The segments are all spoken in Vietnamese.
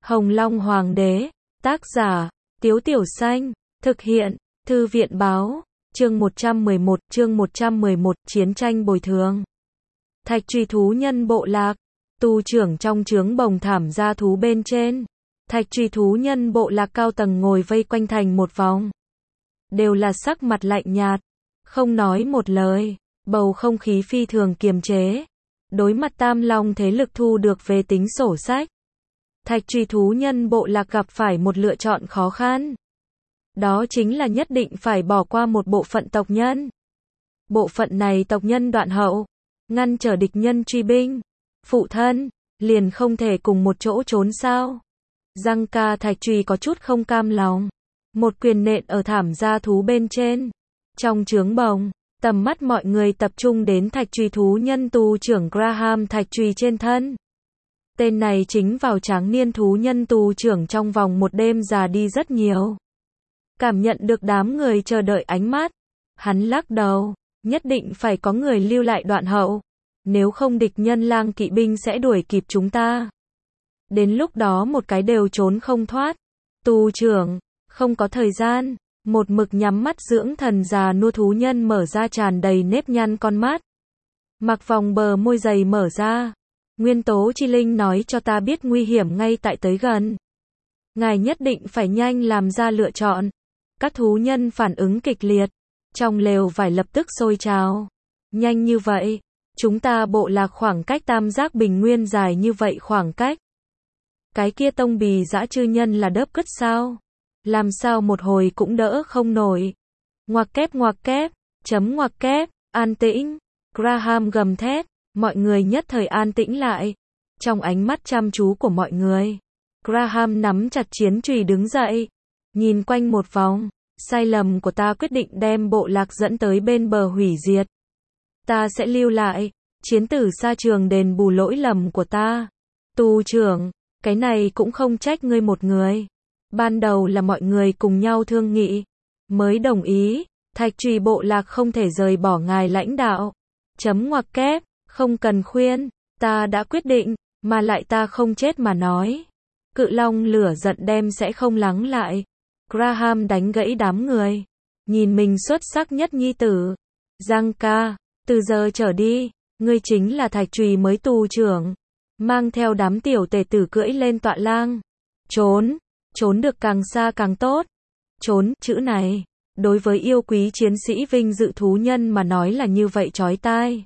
Hồng Long Hoàng đế, tác giả, Tiếu Tiểu Xanh, thực hiện, Thư viện báo, chương 111, chiến tranh bồi thường. Thạch truy thú nhân bộ lạc, tu trưởng trong trướng bồng thảm gia thú bên trên. Thạch truy thú nhân bộ lạc cao tầng ngồi vây quanh thành một vòng. Đều là sắc mặt lạnh nhạt, không nói một lời, bầu không khí phi thường kiềm chế. Đối mặt Tam Long thế lực thu được về tính sổ sách. Thạch truy thú nhân bộ lạc gặp phải một lựa chọn khó khăn. Đó chính là nhất định phải bỏ qua một bộ phận tộc nhân. Bộ phận này tộc nhân đoạn hậu, ngăn trở địch nhân truy binh. Phụ thân, liền không thể cùng một chỗ trốn sao? Giang ca thạch truy có chút không cam lòng. Một quyền nện ở thảm gia thú bên trên. Trong trướng bồng, tầm mắt mọi người tập trung đến thạch truy thú nhân tu trưởng Graham thạch truy trên thân. Tên này chính vào tráng niên thú nhân tu trưởng trong vòng một đêm già đi rất nhiều. Cảm nhận được đám người chờ đợi ánh mắt. Hắn lắc đầu, nhất định phải có người lưu lại đoạn hậu. Nếu không địch nhân lang kỵ binh sẽ đuổi kịp chúng ta. Đến lúc đó một cái đều trốn không thoát. Tu trưởng, không có thời gian. Một mực nhắm mắt dưỡng thần già nua thú nhân mở ra tràn đầy nếp nhăn con mắt. Mặc vòng bờ môi dày mở ra. Nguyên tố chi linh nói cho ta biết nguy hiểm ngay tại tới gần. Ngài nhất định phải nhanh làm ra lựa chọn. Các thú nhân phản ứng kịch liệt. Trong lều vải lập tức sôi trào. Nhanh như vậy. Chúng ta bộ lạc khoảng cách tam giác bình nguyên dài như vậy khoảng cách. Cái kia tông bì dã chư nhân là đớp cứt sao? Làm sao một hồi cũng đỡ không nổi. Ngoặc kép, chấm ngoặc kép, an tĩnh. Graham gầm thét, mọi người nhất thời an tĩnh lại. Trong ánh mắt chăm chú của mọi người, Graham nắm chặt chiến chùy đứng dậy. Nhìn quanh một vòng, sai lầm của ta quyết định đem bộ lạc dẫn tới bên bờ hủy diệt. Ta sẽ lưu lại, chiến tử xa trường đền bù lỗi lầm của ta. Tu trưởng, cái này cũng không trách ngươi một người. Ban đầu là mọi người cùng nhau thương nghị, mới đồng ý, thạch truy bộ lạc không thể rời bỏ ngài lãnh đạo. Chấm ngoặc kép, không cần khuyên, ta đã quyết định, mà lại ta không chết mà nói. Cự long lửa giận đem sẽ không lắng lại. Graham đánh gãy đám người, nhìn mình xuất sắc nhất nhi tử. Giang ca, từ giờ trở đi, ngươi chính là thạch truy mới tu trưởng. Mang theo đám tiểu tể tử cưỡi lên tọa lang. Trốn được càng xa càng tốt. Trốn, chữ này, đối với yêu quý chiến sĩ vinh dự thú nhân mà nói là như vậy chói tai.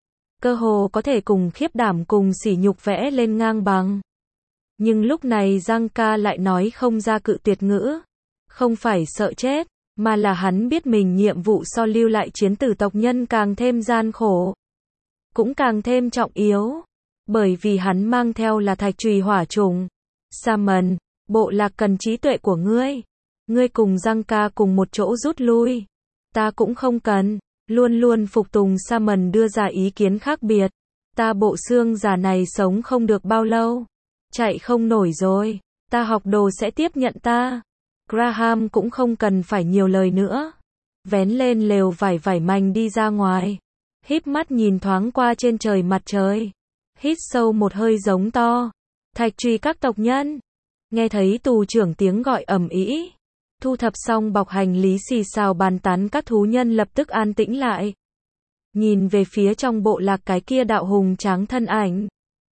Cơ hồ có thể cùng khiếp đảm cùng sỉ nhục vẽ lên ngang bằng. Nhưng lúc này Giang ca lại nói không ra cự tuyệt ngữ. Không phải sợ chết, mà là hắn biết mình nhiệm vụ so lưu lại chiến tử tộc nhân càng thêm gian khổ. Cũng càng thêm trọng yếu. Bởi vì hắn mang theo là thạch truy hỏa trùng. Salmon, bộ lạc cần trí tuệ của ngươi. Ngươi cùng Giang ca cùng một chỗ rút lui. Ta cũng không cần. Luôn luôn phục tùng Salmon đưa ra ý kiến khác biệt. Ta bộ xương già này sống không được bao lâu. Chạy không nổi rồi. Ta học đồ sẽ tiếp nhận ta. Graham cũng không cần phải nhiều lời nữa. Vén lên lều vải manh đi ra ngoài. Híp mắt nhìn thoáng qua trên trời mặt trời. Hít sâu một hơi giống to. Thạch truy các tộc nhân. Nghe thấy tù trưởng tiếng gọi ầm ĩ. Thu thập xong bọc hành lý xì xào bàn tán các thú nhân lập tức an tĩnh lại. Nhìn về phía trong bộ lạc cái kia đạo hùng tráng thân ảnh.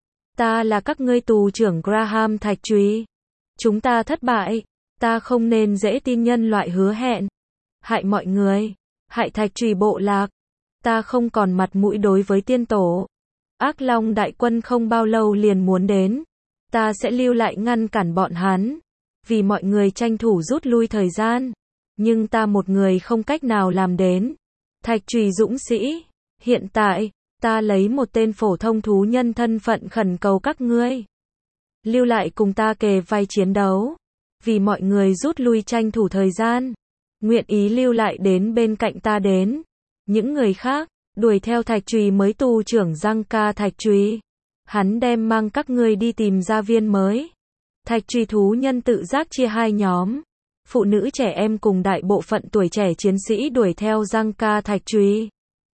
Ta là các ngươi tù trưởng Graham thạch truy. Chúng ta thất bại. Ta không nên dễ tin nhân loại hứa hẹn. Hại mọi người. Hại thạch truy bộ lạc. Ta không còn mặt mũi đối với tiên tổ. Ác long đại quân không bao lâu liền muốn đến. Ta sẽ lưu lại ngăn cản bọn hắn. Vì mọi người tranh thủ rút lui thời gian. Nhưng ta một người không cách nào làm đến. Thạch truy dũng sĩ. Hiện tại, ta lấy một tên phổ thông thú nhân thân phận khẩn cầu các ngươi. Lưu lại cùng ta kề vai chiến đấu. Vì mọi người rút lui tranh thủ thời gian. Nguyện ý lưu lại đến bên cạnh ta đến. Những người khác, đuổi theo thạch truy mới tu trưởng Giang ca thạch truy. Hắn đem mang các ngươi đi tìm gia viên mới. Thạch truy thú nhân tự giác chia hai nhóm. Phụ nữ trẻ em cùng đại bộ phận tuổi trẻ chiến sĩ đuổi theo Giang ca thạch truy.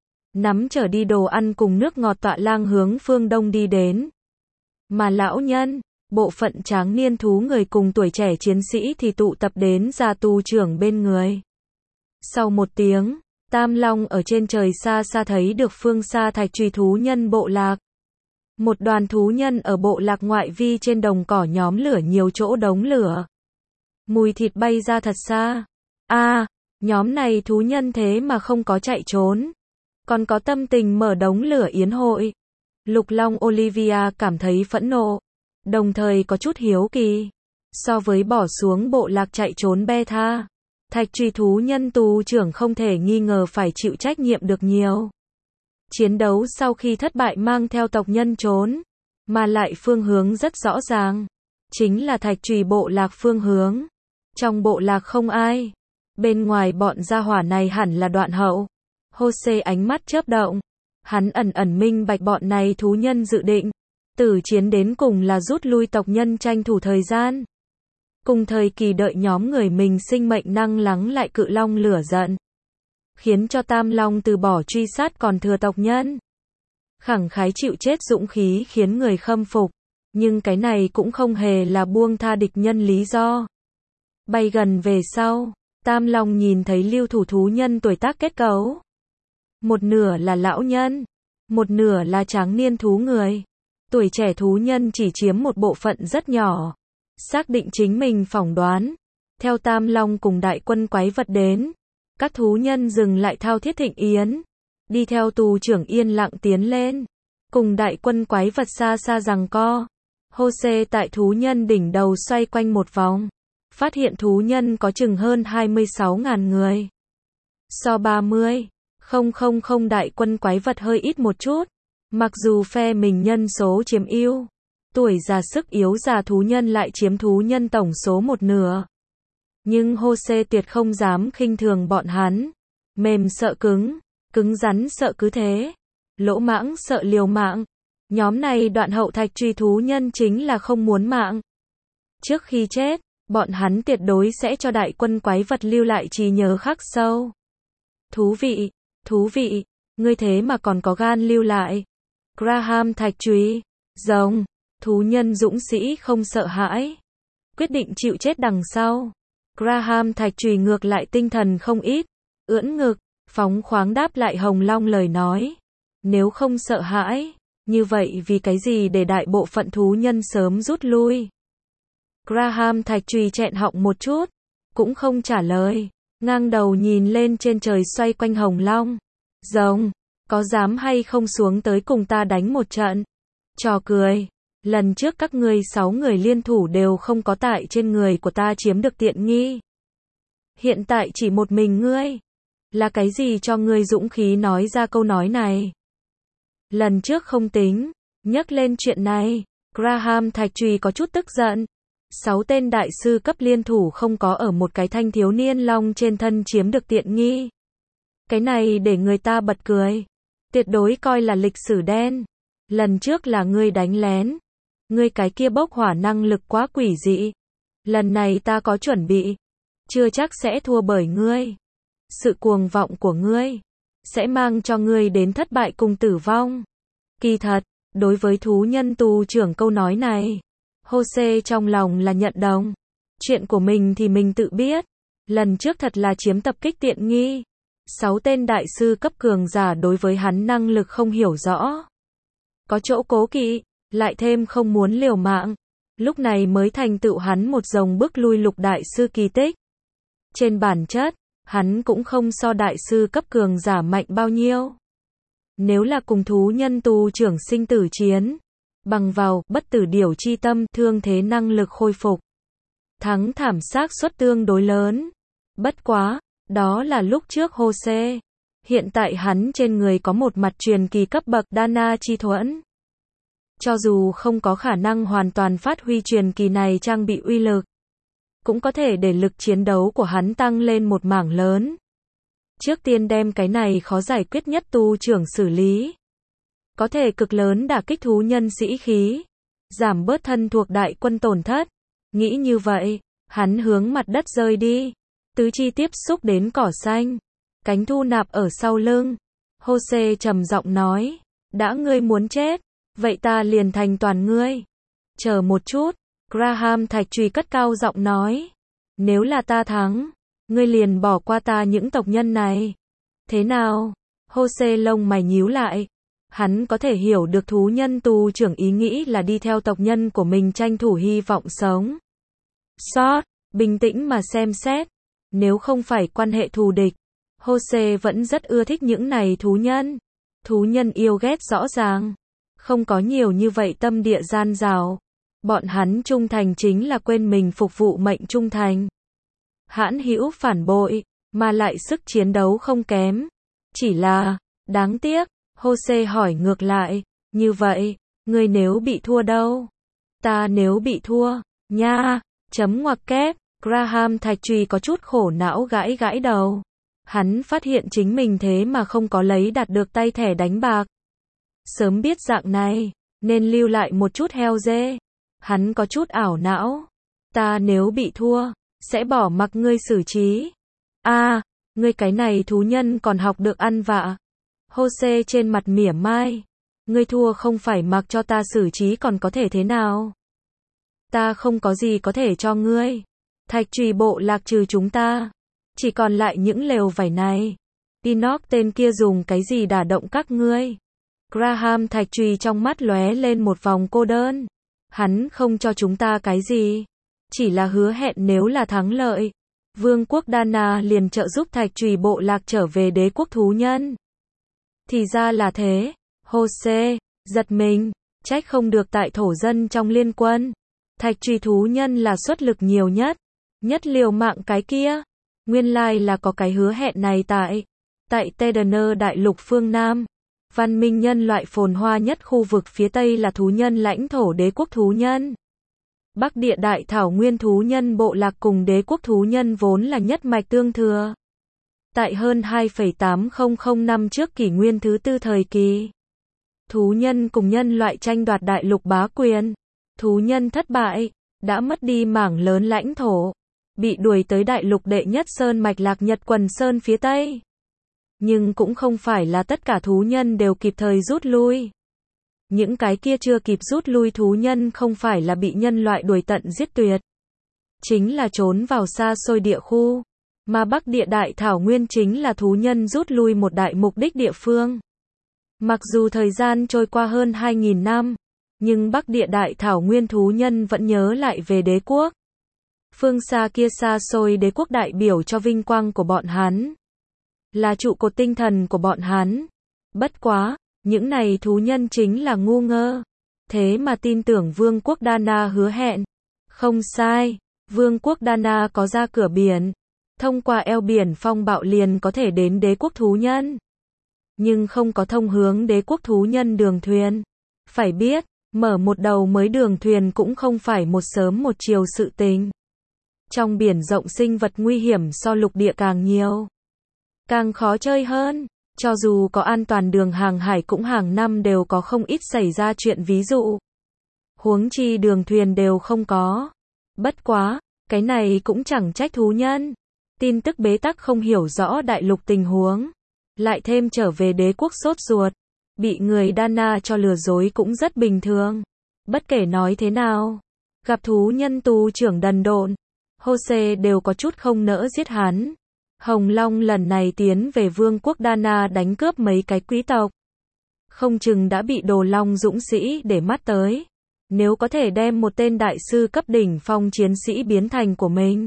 Nắm trở đi đồ ăn cùng nước ngọt tọa lang hướng phương đông đi đến. Mà lão nhân, bộ phận tráng niên thú người cùng tuổi trẻ chiến sĩ thì tụ tập đến gia tu trưởng bên người. Sau một tiếng, Tam Long ở trên trời xa xa thấy được phương xa thạch truy thú nhân bộ lạc. Một đoàn thú nhân ở bộ lạc ngoại vi trên đồng cỏ nhóm lửa nhiều chỗ đống lửa. Mùi thịt bay ra thật xa. Nhóm này thú nhân thế mà không có chạy trốn. Còn có tâm tình mở đống lửa yến hội. Lục Long Olivia cảm thấy phẫn nộ. Đồng thời có chút hiếu kỳ. So với bỏ xuống bộ lạc chạy trốn be tha, thạch truy thú nhân tù trưởng không thể nghi ngờ phải chịu trách nhiệm được nhiều. Chiến đấu sau khi thất bại mang theo tộc nhân trốn, mà lại phương hướng rất rõ ràng. Chính là thạch truy bộ lạc phương hướng. Trong bộ lạc không ai. Bên ngoài bọn gia hỏa này hẳn là đoạn hậu. Jose ánh mắt chớp động. Hắn ẩn minh bạch bọn này thú nhân dự định. Tử chiến đến cùng là rút lui tộc nhân tranh thủ thời gian. Cùng thời kỳ đợi nhóm người mình sinh mệnh năng lắng lại cự long lửa giận. Khiến cho Tam Long từ bỏ truy sát còn thừa tộc nhân. Khẳng khái chịu chết dũng khí khiến người khâm phục. Nhưng cái này cũng không hề là buông tha địch nhân lý do. Bay gần về sau, Tam Long nhìn thấy lưu thủ thú nhân tuổi tác kết cấu. Một nửa là lão nhân, một nửa là tráng niên thú người. Tuổi trẻ thú nhân chỉ chiếm một bộ phận rất nhỏ. Xác định chính mình phỏng đoán. Theo Tam Long cùng đại quân quái vật đến, các thú nhân dừng lại thao thiết thịnh yến. Đi theo tù trưởng yên lặng tiến lên. Cùng đại quân quái vật xa xa giằng co. Jose tại thú nhân đỉnh đầu xoay quanh một vòng. Phát hiện thú nhân có chừng hơn 26.000 người. So 30,000 đại quân quái vật hơi ít một chút. Mặc dù phe mình nhân số chiếm ưu, tuổi già sức yếu già thú nhân lại chiếm thú nhân tổng số một nửa. Nhưng Jose tuyệt không dám khinh thường bọn hắn. Mềm sợ cứng, cứng rắn sợ cứ thế. Lỗ mãng sợ liều mạng. Nhóm này đoạn hậu thạch truy thú nhân chính là không muốn mạng. Trước khi chết, bọn hắn tuyệt đối sẽ cho đại quân quái vật lưu lại trí nhớ khắc sâu. Thú vị, ngươi thế mà còn có gan lưu lại. Graham thạch truy, rồng, thú nhân dũng sĩ không sợ hãi. Quyết định chịu chết đằng sau. Graham thạch truy ngược lại tinh thần không ít. Ưỡn ngực, phóng khoáng đáp lại Hồng Long lời nói. Nếu không sợ hãi, như vậy vì cái gì để đại bộ phận thú nhân sớm rút lui? Graham thạch truy chẹn họng một chút, cũng không trả lời, ngang đầu nhìn lên trên trời xoay quanh Hồng Long. Rồng, có dám hay không xuống tới cùng ta đánh một trận? Trò cười, lần trước các ngươi 6 người liên thủ đều không có tại trên người của ta chiếm được tiện nghi. Hiện tại chỉ một mình ngươi. Là cái gì cho ngươi dũng khí nói ra câu nói này? Lần trước không tính, nhắc lên chuyện này, Graham thạch truy có chút tức giận. 6 tên đại sư cấp liên thủ không có ở một cái thanh thiếu niên long trên thân chiếm được tiện nghi. Cái này để người ta bật cười. Tuyệt đối coi là lịch sử đen. Lần trước là ngươi đánh lén. Ngươi cái kia bốc hỏa năng lực quá quỷ dị. Lần này ta có chuẩn bị. Chưa chắc sẽ thua bởi ngươi. Sự cuồng vọng của ngươi sẽ mang cho ngươi đến thất bại cùng tử vong. Kỳ thật, đối với thú nhân tù trưởng câu nói này, Jose trong lòng là nhận đồng. Chuyện của mình thì mình tự biết. Lần trước thật là chiếm tập kích tiện nghi. 6 tên đại sư cấp cường giả đối với hắn năng lực không hiểu rõ. Có chỗ cố kỵ, lại thêm không muốn liều mạng. Lúc này mới thành tựu hắn một dòng bước lui lục đại sư kỳ tích. Trên bản chất, hắn cũng không so đại sư cấp cường giả mạnh bao nhiêu. Nếu là cùng thú nhân tù trưởng sinh tử chiến, bằng vào bất tử điểu chi tâm, thương thế năng lực khôi phục, thắng thảm xác suất tương đối lớn. Bất quá, đó là lúc trước Jose. Hiện tại hắn trên người có một mặt truyền kỳ cấp bậc Dana chi thuẫn. Cho dù không có khả năng hoàn toàn phát huy truyền kỳ này trang bị uy lực, cũng có thể để lực chiến đấu của hắn tăng lên một mảng lớn. Trước tiên đem cái này khó giải quyết nhất tu trưởng xử lý. Có thể cực lớn đả kích thú nhân sĩ khí. Giảm bớt thân thuộc đại quân tổn thất. Nghĩ như vậy, hắn hướng mặt đất rơi đi. Tứ chi tiếp xúc đến cỏ xanh. Cánh thu nạp ở sau lưng. Jose trầm giọng nói. Đã ngươi muốn chết, vậy ta liền thành toàn ngươi. Chờ một chút, Graham Thạch Trùy cất cao giọng nói. Nếu là ta thắng, ngươi liền bỏ qua ta những tộc nhân này. Thế nào? Jose lông mày nhíu lại. Hắn có thể hiểu được thú nhân tù trưởng ý nghĩ là đi theo tộc nhân của mình tranh thủ hy vọng sống. Sót, bình tĩnh mà xem xét. Nếu không phải quan hệ thù địch, Jose vẫn rất ưa thích những này thú nhân. Thú nhân yêu ghét rõ ràng. Không có nhiều như vậy tâm địa gian dảo. Bọn hắn trung thành chính là quên mình phục vụ mệnh trung thành. Hãn hữu phản bội, mà lại sức chiến đấu không kém. Chỉ là, đáng tiếc, Jose hỏi ngược lại, như vậy, ngươi nếu bị thua đâu? Ta nếu bị thua, nha, chấm ngoặc kép, Graham Thạch Trùy có chút khổ não gãi gãi đầu. Hắn phát hiện chính mình thế mà không có lấy đạt được tay thẻ đánh bạc. Sớm biết dạng này, nên lưu lại một chút heo dê. Hắn có chút ảo não. Ta nếu bị thua, sẽ bỏ mặc ngươi xử trí. Ngươi cái này thú nhân còn học được ăn vạ. Jose trên mặt mỉa mai. Ngươi thua không phải mặc cho ta xử trí còn có thể thế nào? Ta không có gì có thể cho ngươi. Thạch Trùy bộ lạc trừ chúng ta. Chỉ còn lại những lều vải này. Enoch tên kia dùng cái gì đả động các ngươi? Graham Thạch Trùy trong mắt lóe lên một vòng cô đơn. Hắn không cho chúng ta cái gì. Chỉ là hứa hẹn nếu là thắng lợi, Vương quốc Dana liền trợ giúp Thạch Trùy bộ lạc trở về đế quốc thú nhân. Thì ra là thế. Jose giật mình, trách không được tại thổ dân trong liên quân. Thạch Trùy thú nhân là xuất lực nhiều nhất liều mạng cái kia. Nguyên lai là có cái hứa hẹn này tại Tedaner đại lục phương Nam. Văn minh nhân loại phồn hoa nhất khu vực phía Tây là thú nhân lãnh thổ đế quốc thú nhân. Bắc địa đại thảo nguyên thú nhân bộ lạc cùng đế quốc thú nhân vốn là nhất mạch tương thừa. Tại hơn 2,800 năm trước kỷ nguyên thứ tư thời kỳ, thú nhân cùng nhân loại tranh đoạt đại lục bá quyền. Thú nhân thất bại, đã mất đi mảng lớn lãnh thổ, bị đuổi tới đại lục đệ nhất sơn mạch Lạc Nhật Quần Sơn phía Tây. Nhưng cũng không phải là tất cả thú nhân đều kịp thời rút lui. Những cái kia chưa kịp rút lui thú nhân không phải là bị nhân loại đuổi tận giết tuyệt, chính là trốn vào xa xôi địa khu. Mà Bắc địa đại thảo nguyên chính là thú nhân rút lui một đại mục đích địa phương. Mặc dù thời gian trôi qua hơn 2.000 năm, nhưng Bắc địa đại thảo nguyên thú nhân vẫn nhớ lại về đế quốc. Phương xa kia xa xôi đế quốc đại biểu cho vinh quang của bọn hắn, là trụ cột tinh thần của bọn hắn. Bất quá, những này thú nhân chính là ngu ngơ. Thế mà tin tưởng Vương quốc Dana hứa hẹn. Không sai, Vương quốc Dana có ra cửa biển. Thông qua eo biển phong bạo liền có thể đến đế quốc thú nhân. Nhưng không có thông hướng đế quốc thú nhân đường thuyền. Phải biết, mở một đầu mới đường thuyền cũng không phải một sớm một chiều sự tình. Trong biển rộng sinh vật nguy hiểm so lục địa càng nhiều, càng khó chơi hơn. Cho dù có an toàn đường hàng hải cũng hàng năm đều có không ít xảy ra chuyện ví dụ. Huống chi đường thuyền đều không có. Bất quá, cái này cũng chẳng trách thú nhân. Tin tức bế tắc không hiểu rõ đại lục tình huống. Lại thêm trở về đế quốc sốt ruột. Bị người Dana cho lừa dối cũng rất bình thường. Bất kể nói thế nào, gặp thú nhân tù trưởng đần độn, Jose đều có chút không nỡ giết hắn. Hồng Long lần này tiến về Vương quốc Dana đánh cướp mấy cái quý tộc. Không chừng đã bị Đồ Long dũng sĩ để mắt tới. Nếu có thể đem một tên đại sư cấp đỉnh phong chiến sĩ biến thành của mình,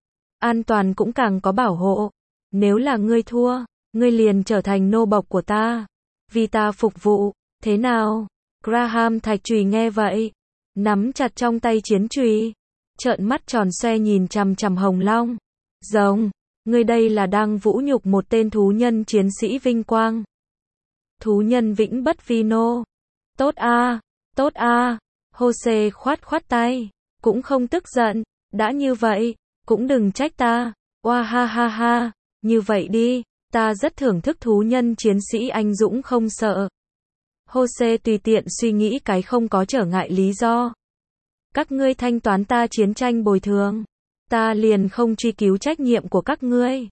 an toàn cũng càng có bảo hộ. Nếu là ngươi thua, ngươi liền trở thành nô bộc của ta, vì ta phục vụ. Thế nào? Graham Thạch Trùy nghe vậy, nắm chặt trong tay chiến chùy, trợn mắt tròn xoe nhìn chằm chằm Hồng Long. Rồng, ngươi đây là đang vũ nhục một tên thú nhân chiến sĩ vinh quang. Thú nhân vĩnh bất vi nô. Tốt a, tốt a. Jose khoát khoát tay, cũng không tức giận. Đã như vậy, cũng đừng trách ta. Oa ha ha ha, như vậy đi, ta rất thưởng thức thú nhân chiến sĩ anh dũng không sợ. Jose tùy tiện suy nghĩ cái không có trở ngại lý do. Các ngươi thanh toán ta chiến tranh bồi thường, ta liền không truy cứu trách nhiệm của các ngươi.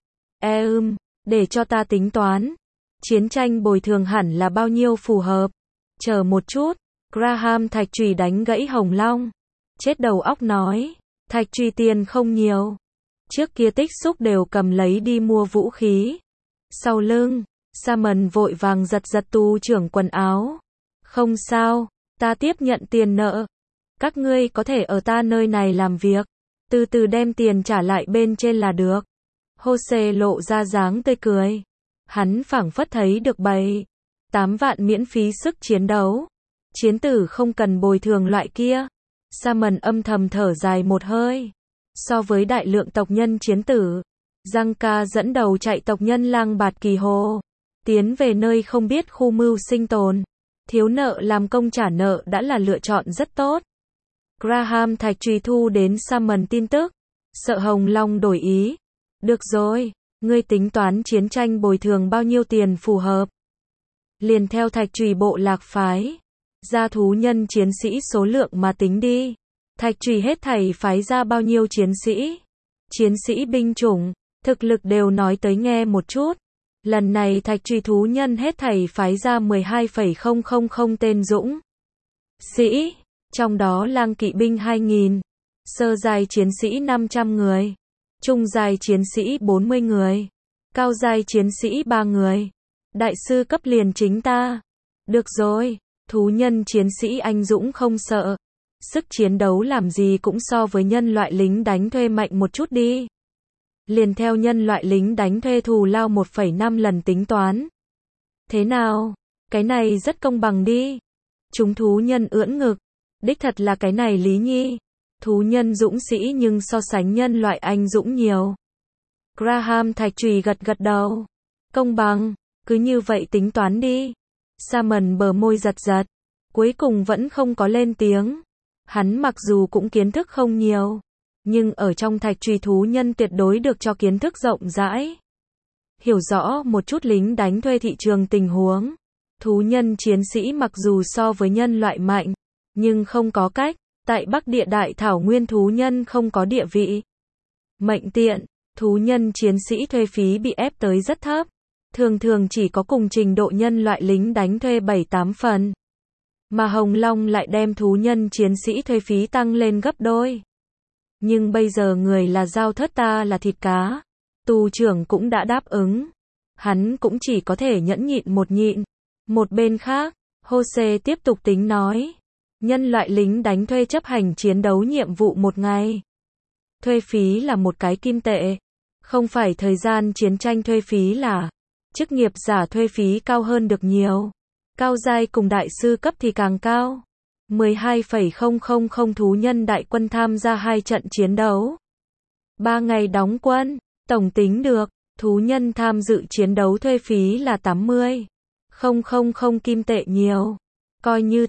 Để cho ta tính toán. Chiến tranh bồi thường hẳn là bao nhiêu phù hợp. Chờ một chút, Graham Thạch Trùy đánh gãy Hồng Long. chết đầu óc nói, thạch truy tiền không nhiều. Trước kia tích xúc đều cầm lấy đi mua vũ khí. Sau lưng, Simon vội vàng giật giật tu trưởng quần áo. Không sao, ta tiếp nhận tiền nợ. Các ngươi có thể ở ta nơi này làm việc, từ từ đem tiền trả lại bên trên là được. Jose lộ ra dáng tươi cười. Hắn phảng phất thấy được 7-8 vạn miễn phí sức chiến đấu. Chiến tử không cần bồi thường loại kia. Simon âm thầm thở dài một hơi. So với đại lượng tộc nhân chiến tử, Giang Ca dẫn đầu chạy tộc nhân Lang Bạt Kỳ Hồ, tiến về nơi không biết khu mưu sinh tồn. Thiếu nợ làm công trả nợ đã là lựa chọn rất tốt. Graham Thạch truy thu đến Simon tin tức. Sợ Hồng Long đổi ý. Được rồi, ngươi tính toán chiến tranh bồi thường bao nhiêu tiền phù hợp. Liền theo Thạch Trùy bộ lạc phái ra thú nhân chiến sĩ số lượng mà tính đi. Thạch Trùy hết thảy phái ra bao nhiêu chiến sĩ? Chiến sĩ binh chủng, thực lực đều nói tới nghe một chút. Lần này Thạch Trùy thú nhân hết thảy phái ra 12,000 tên dũng sĩ, trong đó lang kỵ binh 2.000, sơ giai chiến sĩ 500 người, trung giai chiến sĩ 40 người, cao giai chiến sĩ 3 người. Đại sư cấp liền chính ta. Được rồi, thú nhân chiến sĩ anh dũng không sợ. Sức chiến đấu làm gì cũng so với nhân loại lính đánh thuê mạnh một chút đi. Liền theo nhân loại lính đánh thuê thù lao 1,5 lần tính toán. Thế nào? Cái này rất công bằng đi. Chúng thú nhân ưỡn ngực. Đích thật là cái này Lý Nhi. Thú nhân dũng sĩ nhưng so sánh nhân loại anh dũng nhiều. Graham Thạch Trùy gật gật đầu. Công bằng, cứ như vậy tính toán đi. Simon bờ môi giật giật. Cuối cùng vẫn không có lên tiếng. Hắn mặc dù cũng kiến thức không nhiều, nhưng ở trong Thạch Trùy thú nhân tuyệt đối được cho kiến thức rộng rãi. Hiểu rõ một chút lính đánh thuê thị trường tình huống. Thú nhân chiến sĩ mặc dù so với nhân loại mạnh, nhưng không có cách, tại Bắc Địa Đại Thảo Nguyên thú nhân không có địa vị. Mệnh tiện, thú nhân chiến sĩ thuê phí bị ép tới rất thấp, thường thường chỉ có cùng trình độ nhân loại lính đánh thuê 7-8 phần. Mà Hồng Long lại đem thú nhân chiến sĩ thuê phí tăng lên gấp đôi. Nhưng bây giờ người là dao thớt ta là thịt cá. Tù trưởng cũng đã đáp ứng. Hắn cũng chỉ có thể nhẫn nhịn một nhịn. Một bên khác, Jose tiếp tục tính nói. Nhân loại lính đánh thuê chấp hành chiến đấu nhiệm vụ một ngày. Thuê phí là một cái kim tệ. Không phải thời gian chiến tranh thuê phí là. Chức nghiệp giả thuê phí cao hơn được nhiều. Cao giai cùng đại sư cấp thì càng cao. 12,000 thú nhân đại quân tham gia 2 trận chiến đấu. 3 ngày đóng quân, tổng tính được, thú nhân tham dự chiến đấu thuê phí là 80,000 kim tệ nhiều. Coi như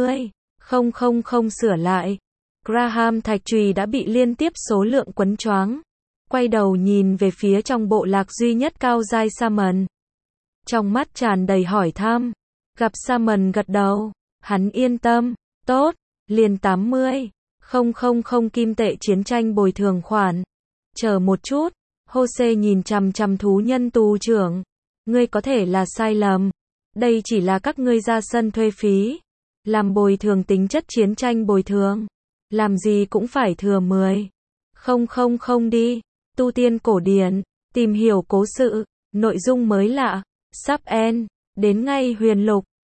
80,000 sửa lại. Graham Thạch Trùy đã bị liên tiếp số lượng quấn choáng. Quay đầu nhìn về phía trong bộ lạc duy nhất cao giai Simon. Trong mắt tràn đầy hỏi thăm. Gặp Simon gật đầu, hắn yên tâm, tốt, liền 80,000 kim tệ chiến tranh bồi thường khoản. Chờ một chút, Jose nhìn chằm chằm thú nhân tù trưởng. Ngươi có thể là sai lầm. Đây chỉ là các ngươi ra sân thuê phí. Làm bồi thường tính chất chiến tranh bồi thường. Làm gì cũng phải thừa 10,000 đi. Tu tiên cổ điển, tìm hiểu cố sự, nội dung mới lạ, sắp end, đến ngay huyền lục.